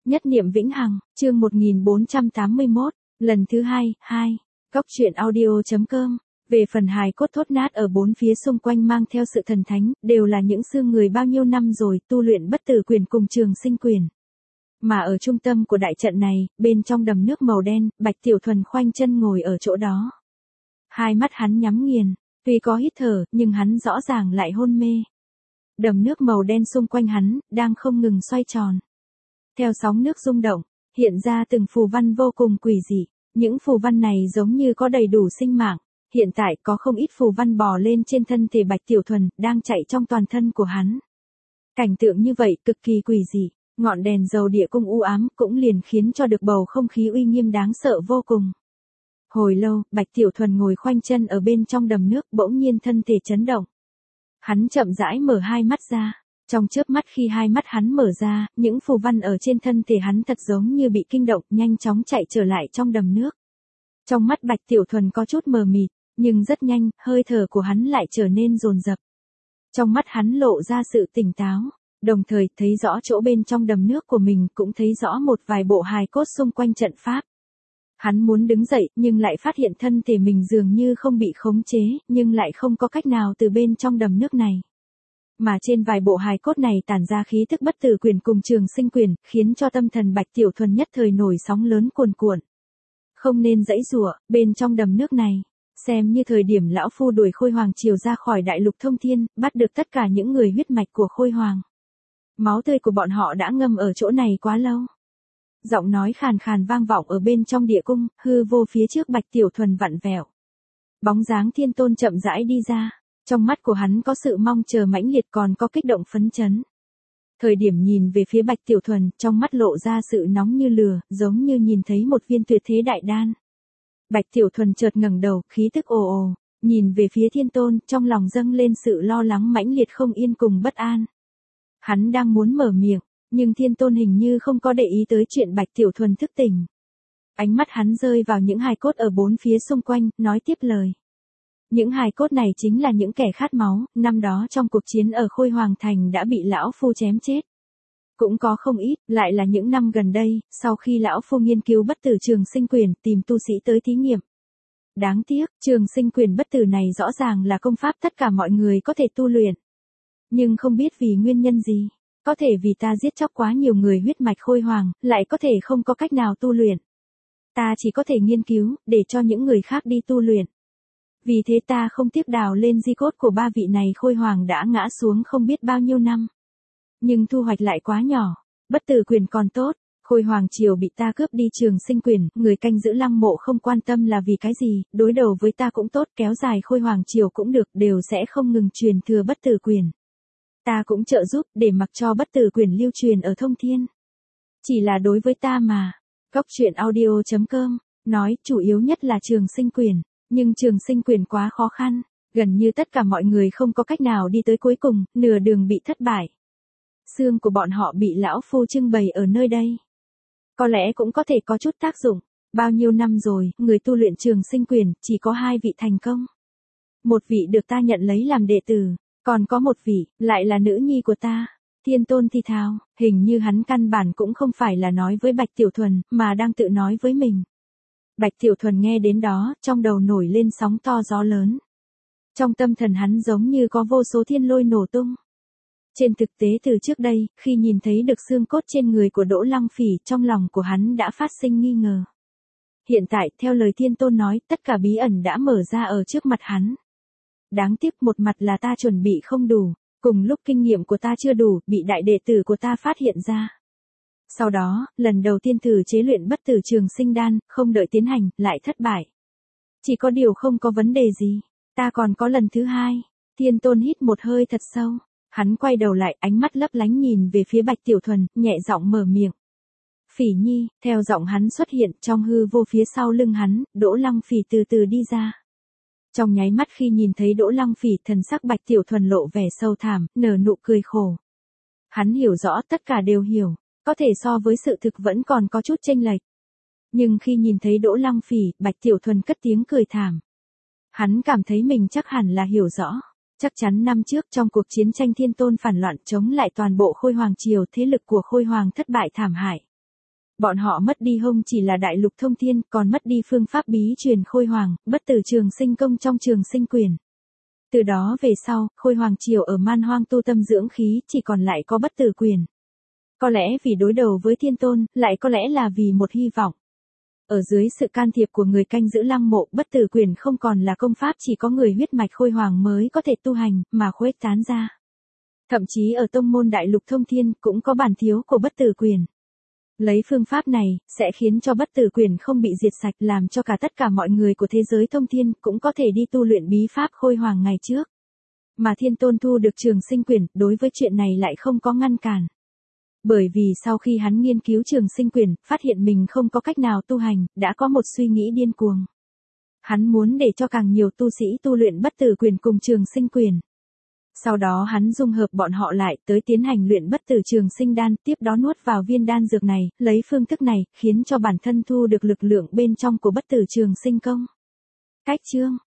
Nhất niệm vĩnh hằng, chương 1481, lần thứ 2. Góc truyện audio.com. Về phần hài cốt thốt nát ở bốn phía xung quanh mang theo sự thần thánh, đều là những xương người bao nhiêu năm rồi tu luyện bất tử quyền cùng trường sinh quyền. Mà ở trung tâm của đại trận này, bên trong đầm nước màu đen, Bạch Tiểu Thuần khoanh chân ngồi ở chỗ đó. Hai mắt hắn nhắm nghiền, tuy có hít thở, nhưng hắn rõ ràng lại hôn mê. Đầm nước màu đen xung quanh hắn, đang không ngừng xoay tròn. Theo sóng nước rung động, hiện ra từng phù văn vô cùng quỷ dị. Những phù văn này giống như có đầy đủ sinh mạng. Hiện tại có không ít phù văn bò lên trên thân thể Bạch Tiểu Thuần, đang chạy trong toàn thân của hắn. Cảnh tượng như vậy cực kỳ quỷ dị, ngọn đèn dầu địa cung u ám cũng liền khiến cho được bầu không khí uy nghiêm đáng sợ vô cùng. Hồi lâu, Bạch Tiểu Thuần ngồi khoanh chân ở bên trong đầm nước, bỗng nhiên thân thể chấn động. Hắn chậm rãi mở hai mắt ra. Trong chớp mắt khi hai mắt hắn mở ra, những phù văn ở trên thân thể hắn thật giống như bị kinh động, nhanh chóng chạy trở lại trong đầm nước. Trong mắt Bạch Tiểu Thuần có chút mờ mịt, nhưng rất nhanh, hơi thở của hắn lại trở nên dồn dập. Trong mắt hắn lộ ra sự tỉnh táo, đồng thời thấy rõ chỗ bên trong đầm nước của mình, cũng thấy rõ một vài bộ hài cốt xung quanh trận pháp. Hắn muốn đứng dậy, nhưng lại phát hiện thân thể mình dường như không bị khống chế, nhưng lại không có cách nào từ bên trong đầm nước này. Mà trên vài bộ hài cốt này tản ra khí tức bất tử quyền cùng trường sinh quyền, khiến cho tâm thần Bạch Tiểu Thuần nhất thời nổi sóng lớn cuồn cuộn. Không nên giãy giụa, bên trong đầm nước này, xem như thời điểm lão phu đuổi Khôi Hoàng Triều ra khỏi đại lục thông thiên, bắt được tất cả những người huyết mạch của Khôi Hoàng. Máu tươi của bọn họ đã ngâm ở chỗ này quá lâu. Giọng nói khàn khàn vang vọng ở bên trong địa cung, hư vô phía trước Bạch Tiểu Thuần vặn vẹo. Bóng dáng Thiên Tôn chậm rãi đi ra. Trong mắt của hắn có sự mong chờ mãnh liệt, còn có kích động phấn chấn. Thời điểm nhìn về phía Bạch Tiểu Thuần, trong mắt lộ ra sự nóng như lửa, giống như nhìn thấy một viên tuyệt thế đại đan. Bạch Tiểu Thuần chợt ngẩng đầu, khí tức ồ ồ, nhìn về phía Thiên Tôn, trong lòng dâng lên sự lo lắng mãnh liệt không yên cùng bất an. Hắn đang muốn mở miệng, nhưng Thiên Tôn hình như không có để ý tới chuyện Bạch Tiểu Thuần thức tỉnh. Ánh mắt hắn rơi vào những hài cốt ở bốn phía xung quanh, nói tiếp lời. Những hài cốt này chính là những kẻ khát máu, năm đó trong cuộc chiến ở Khôi Hoàng Thành đã bị lão phu chém chết. Cũng có không ít, lại là những năm gần đây, sau khi lão phu nghiên cứu bất tử trường sinh quyền, tìm tu sĩ tới thí nghiệm. Đáng tiếc, trường sinh quyền bất tử này rõ ràng là công pháp tất cả mọi người có thể tu luyện. Nhưng không biết vì nguyên nhân gì, có thể vì ta giết chóc quá nhiều người huyết mạch Khôi Hoàng, lại có thể không có cách nào tu luyện. Ta chỉ có thể nghiên cứu, để cho những người khác đi tu luyện. Vì thế ta không tiếc đào lên di cốt của ba vị này Khôi Hoàng đã ngã xuống không biết bao nhiêu năm. Nhưng thu hoạch lại quá nhỏ, bất tử quyền còn tốt, Khôi Hoàng Triều bị ta cướp đi trường sinh quyền, người canh giữ lăng mộ không quan tâm là vì cái gì, đối đầu với ta cũng tốt, kéo dài Khôi Hoàng Triều cũng được, đều sẽ không ngừng truyền thừa bất tử quyền. Ta cũng trợ giúp để mặc cho bất tử quyền lưu truyền ở thông thiên. Chỉ là đối với ta mà, góc truyện audio.com, nói chủ yếu nhất là trường sinh quyền. Nhưng trường sinh quyền quá khó khăn, gần như tất cả mọi người không có cách nào đi tới cuối cùng, nửa đường bị thất bại. Xương của bọn họ bị lão phu trưng bày ở nơi đây. Có lẽ cũng có thể có chút tác dụng, bao nhiêu năm rồi, người tu luyện trường sinh quyền, chỉ có 2 vị thành công. Một vị được ta nhận lấy làm đệ tử, còn có một vị, lại là nữ nhi của ta. Thiên Tôn thì thào, hình như hắn căn bản cũng không phải là nói với Bạch Tiểu Thuần, mà đang tự nói với mình. Bạch Tiểu Thuần nghe đến đó, trong đầu nổi lên sóng to gió lớn. Trong tâm thần hắn giống như có vô số thiên lôi nổ tung. Trên thực tế từ trước đây, khi nhìn thấy được xương cốt trên người của Đỗ Lăng Phỉ, trong lòng của hắn đã phát sinh nghi ngờ. Hiện tại, theo lời Thiên Tôn nói, tất cả bí ẩn đã mở ra ở trước mặt hắn. Đáng tiếc một mặt là ta chuẩn bị không đủ, cùng lúc kinh nghiệm của ta chưa đủ, bị đại đệ tử của ta phát hiện ra. Sau đó, lần đầu tiên thử chế luyện bất tử trường sinh đan, không đợi tiến hành, lại thất bại. Chỉ có điều không có vấn đề gì, ta còn có lần thứ 2. Thiên Tôn hít một hơi thật sâu, hắn quay đầu lại, ánh mắt lấp lánh nhìn về phía Bạch Tiểu Thuần, nhẹ giọng mở miệng. Phỉ Nhi, theo giọng hắn xuất hiện, trong hư vô phía sau lưng hắn, Đỗ Lăng Phỉ từ từ đi ra. Trong nháy mắt khi nhìn thấy Đỗ Lăng Phỉ, thần sắc Bạch Tiểu Thuần lộ vẻ sâu thẳm, nở nụ cười khổ. Hắn hiểu rõ tất cả đều hiểu. Có thể so với sự thực vẫn còn có chút chênh lệch. Nhưng khi nhìn thấy Đỗ Lăng Phỉ, Bạch Tiểu Thuần cất tiếng cười thảm. Hắn cảm thấy mình chắc hẳn là hiểu rõ. Chắc chắn năm trước trong cuộc chiến tranh Thiên Tôn phản loạn chống lại toàn bộ Khôi Hoàng Triều, thế lực của Khôi Hoàng thất bại thảm hại. Bọn họ mất đi không chỉ là đại lục thông thiên, còn mất đi phương pháp bí truyền khôi hoàng, bất tử trường sinh công trong trường sinh quyền. Từ đó về sau, khôi hoàng triều ở man hoang tu tâm dưỡng khí, chỉ còn lại có bất tử quyền. Có lẽ vì đối đầu với thiên tôn, lại có lẽ là vì một hy vọng. Ở dưới sự can thiệp của người canh giữ lăng mộ, bất tử quyền không còn là công pháp chỉ có người huyết mạch khôi hoàng mới có thể tu hành, mà khuếch tán ra. Thậm chí ở tông môn đại lục thông thiên, cũng có bản thiếu của bất tử quyền. Lấy phương pháp này, sẽ khiến cho bất tử quyền không bị diệt sạch, làm cho tất cả mọi người của thế giới thông thiên cũng có thể đi tu luyện bí pháp khôi hoàng ngày trước. Mà thiên tôn thu được trường sinh quyền, đối với chuyện này lại không có ngăn cản. Bởi vì sau khi hắn nghiên cứu trường sinh quyền, phát hiện mình không có cách nào tu hành, đã có một suy nghĩ điên cuồng. Hắn muốn để cho càng nhiều tu sĩ tu luyện bất tử quyền cùng trường sinh quyền. Sau đó hắn dung hợp bọn họ lại, tới tiến hành luyện bất tử trường sinh đan, tiếp đó nuốt vào viên đan dược này, lấy phương thức này, khiến cho bản thân thu được lực lượng bên trong của bất tử trường sinh công. Cách chương